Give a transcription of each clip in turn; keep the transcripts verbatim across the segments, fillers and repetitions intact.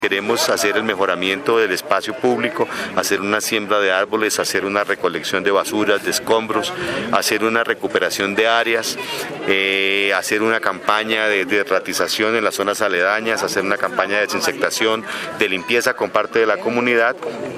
Queremos hacer el mejoramiento del espacio público, hacer una siembra de árboles, hacer una recolección de basuras, de escombros, hacer una recuperación de áreas, eh, hacer una campaña de, de ratización en las zonas aledañas, hacer una campaña de desinsectación, de limpieza con parte de la comunidad.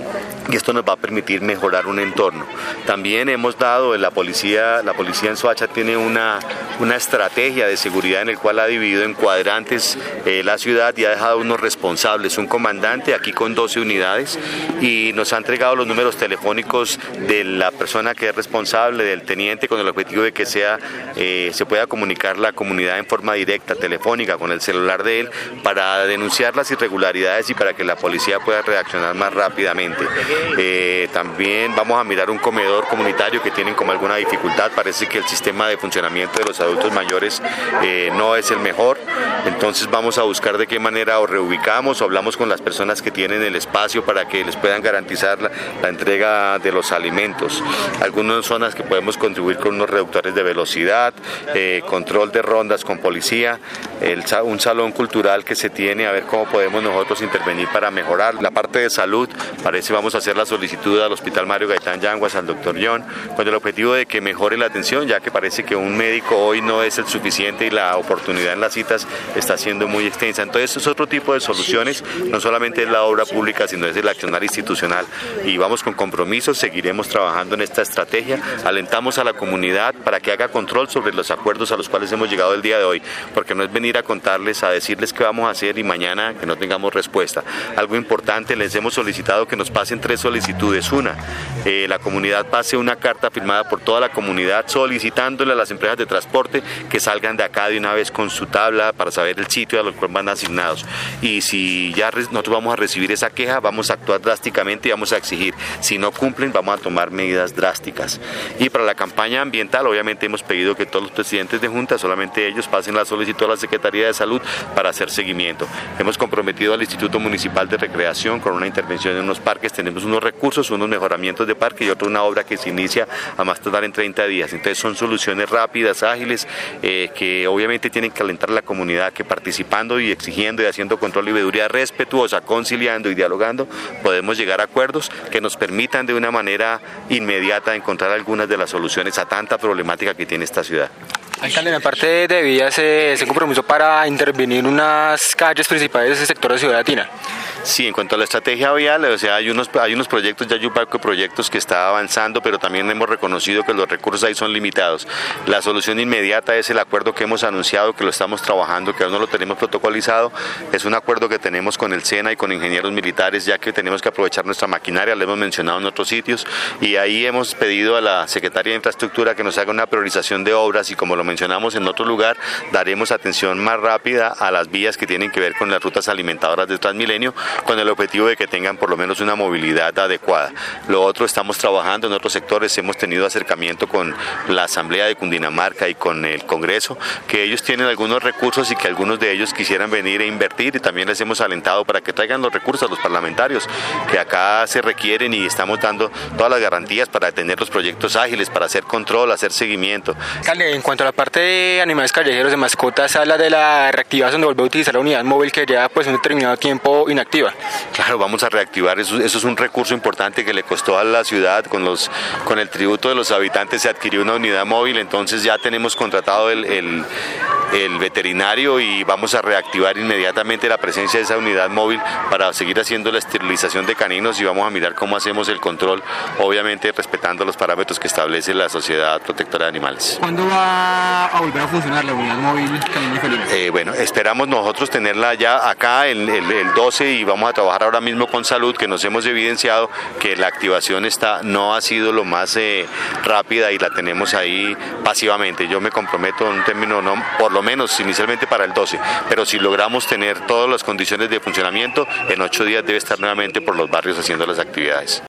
Y esto nos va a permitir mejorar un entorno. También hemos dado, la policía, la policía en Soacha tiene una, una estrategia de seguridad en el cual ha dividido en cuadrantes eh, la ciudad y ha dejado unos responsables, un comandante aquí con doce unidades, y nos ha entregado los números telefónicos de la persona que es responsable, del teniente, con el objetivo de que sea, eh, se pueda comunicar la comunidad en forma directa, telefónica, con el celular de él, para denunciar las irregularidades y para que la policía pueda reaccionar más rápidamente. Eh, también vamos a mirar un comedor comunitario que tienen como alguna dificultad. Parece que el sistema de funcionamiento de los adultos mayores eh, no es el mejor, entonces vamos a buscar de qué manera o reubicamos o hablamos con las personas que tienen el espacio para que les puedan garantizar la, la entrega de los alimentos. Algunas zonas que podemos contribuir con unos reductores de velocidad, eh, control de rondas con policía, el, un salón cultural que se tiene, a ver cómo podemos nosotros intervenir para mejorar. La parte de salud, parece vamos a hacer la solicitud al Hospital Mario Gaitán Yanguas, al doctor John, con el objetivo de que mejore la atención, ya que parece que un médico hoy no es el suficiente y la oportunidad en las citas está siendo muy extensa. Entonces es otro tipo de soluciones, no solamente es la obra pública, sino es el accionar institucional, y vamos con compromisos, seguiremos trabajando en esta estrategia, alentamos a la comunidad para que haga control sobre los acuerdos a los cuales hemos llegado el día de hoy, porque no es venir a contarles, a decirles qué vamos a hacer y mañana que no tengamos respuesta. Algo importante, les hemos solicitado que nos pasen tres solicitudes. Una, eh, la comunidad pase una carta firmada por toda la comunidad solicitándole a las empresas de transporte que salgan de acá de una vez con su tabla para saber el sitio a lo cual van asignados. Y si ya nosotros vamos a recibir esa queja, vamos a actuar drásticamente y vamos a exigir. Si no cumplen, vamos a tomar medidas drásticas. Y para la campaña ambiental, obviamente hemos pedido que todos los presidentes de junta, solamente ellos, pasen la solicitud a la Secretaría de Salud para hacer seguimiento. Hemos comprometido al Instituto Municipal de Recreación con una intervención en unos parques. Tenemos unos recursos, unos mejoramientos de parque y otra una obra que se inicia a más tardar en treinta días. Entonces son soluciones rápidas, ágiles, eh, que obviamente tienen que alentar a la comunidad, que participando y exigiendo y haciendo control y veeduría respetuosa, conciliando y dialogando, podemos llegar a acuerdos que nos permitan de una manera inmediata encontrar algunas de las soluciones a tanta problemática que tiene esta ciudad. Alcalde, en la parte de vías, eh, ¿se compromiso para intervenir en unas calles principales de ese sector de Ciudad Latina? Sí, en cuanto a la estrategia vial, o sea, hay unos, hay unos proyectos, ya hay un parque de proyectos que está avanzando, pero también hemos reconocido que los recursos ahí son limitados. La solución inmediata es el acuerdo que hemos anunciado, que lo estamos trabajando, que aún no lo tenemos protocolizado. Es un acuerdo que tenemos con el SENA y con ingenieros militares, ya que tenemos que aprovechar nuestra maquinaria, lo hemos mencionado en otros sitios, y ahí hemos pedido a la Secretaría de Infraestructura que nos haga una priorización de obras y, como lo mencionamos en otro lugar, daremos atención más rápida a las vías que tienen que ver con las rutas alimentadoras de Transmilenio, con el objetivo de que tengan por lo menos una movilidad adecuada. Lo otro, estamos trabajando en otros sectores, hemos tenido acercamiento con la Asamblea de Cundinamarca y con el Congreso, que ellos tienen algunos recursos y que algunos de ellos quisieran venir e invertir, y también les hemos alentado para que traigan los recursos a los parlamentarios, que acá se requieren, y estamos dando todas las garantías para tener los proyectos ágiles, para hacer control, hacer seguimiento. Alcalde, en cuanto a la parte de animales callejeros, de mascotas, habla de la reactivación de volver a utilizar la unidad móvil que lleva pues un determinado tiempo inactiva. Claro, vamos a reactivar, eso, eso es un recurso importante que le costó a la ciudad, con, los, con el tributo de los habitantes se adquirió una unidad móvil, entonces ya tenemos contratado el, el, el veterinario y vamos a reactivar inmediatamente la presencia de esa unidad móvil para seguir haciendo la esterilización de caninos, y vamos a mirar cómo hacemos el control, obviamente respetando los parámetros que establece la Sociedad Protectora de Animales. ¿Cuándo va a volver a funcionar la unidad móvil canino y felino? Eh, bueno, esperamos nosotros tenerla ya acá el, el, el doce, y vamos a trabajar ahora mismo con salud, que nos hemos evidenciado que la activación está, no ha sido lo más eh, rápida, y la tenemos ahí pasivamente. Yo me comprometo en un término, no, por lo menos inicialmente para el doce, pero si logramos tener todas las condiciones de funcionamiento, en ocho días debe estar nuevamente por los barrios haciendo las actividades.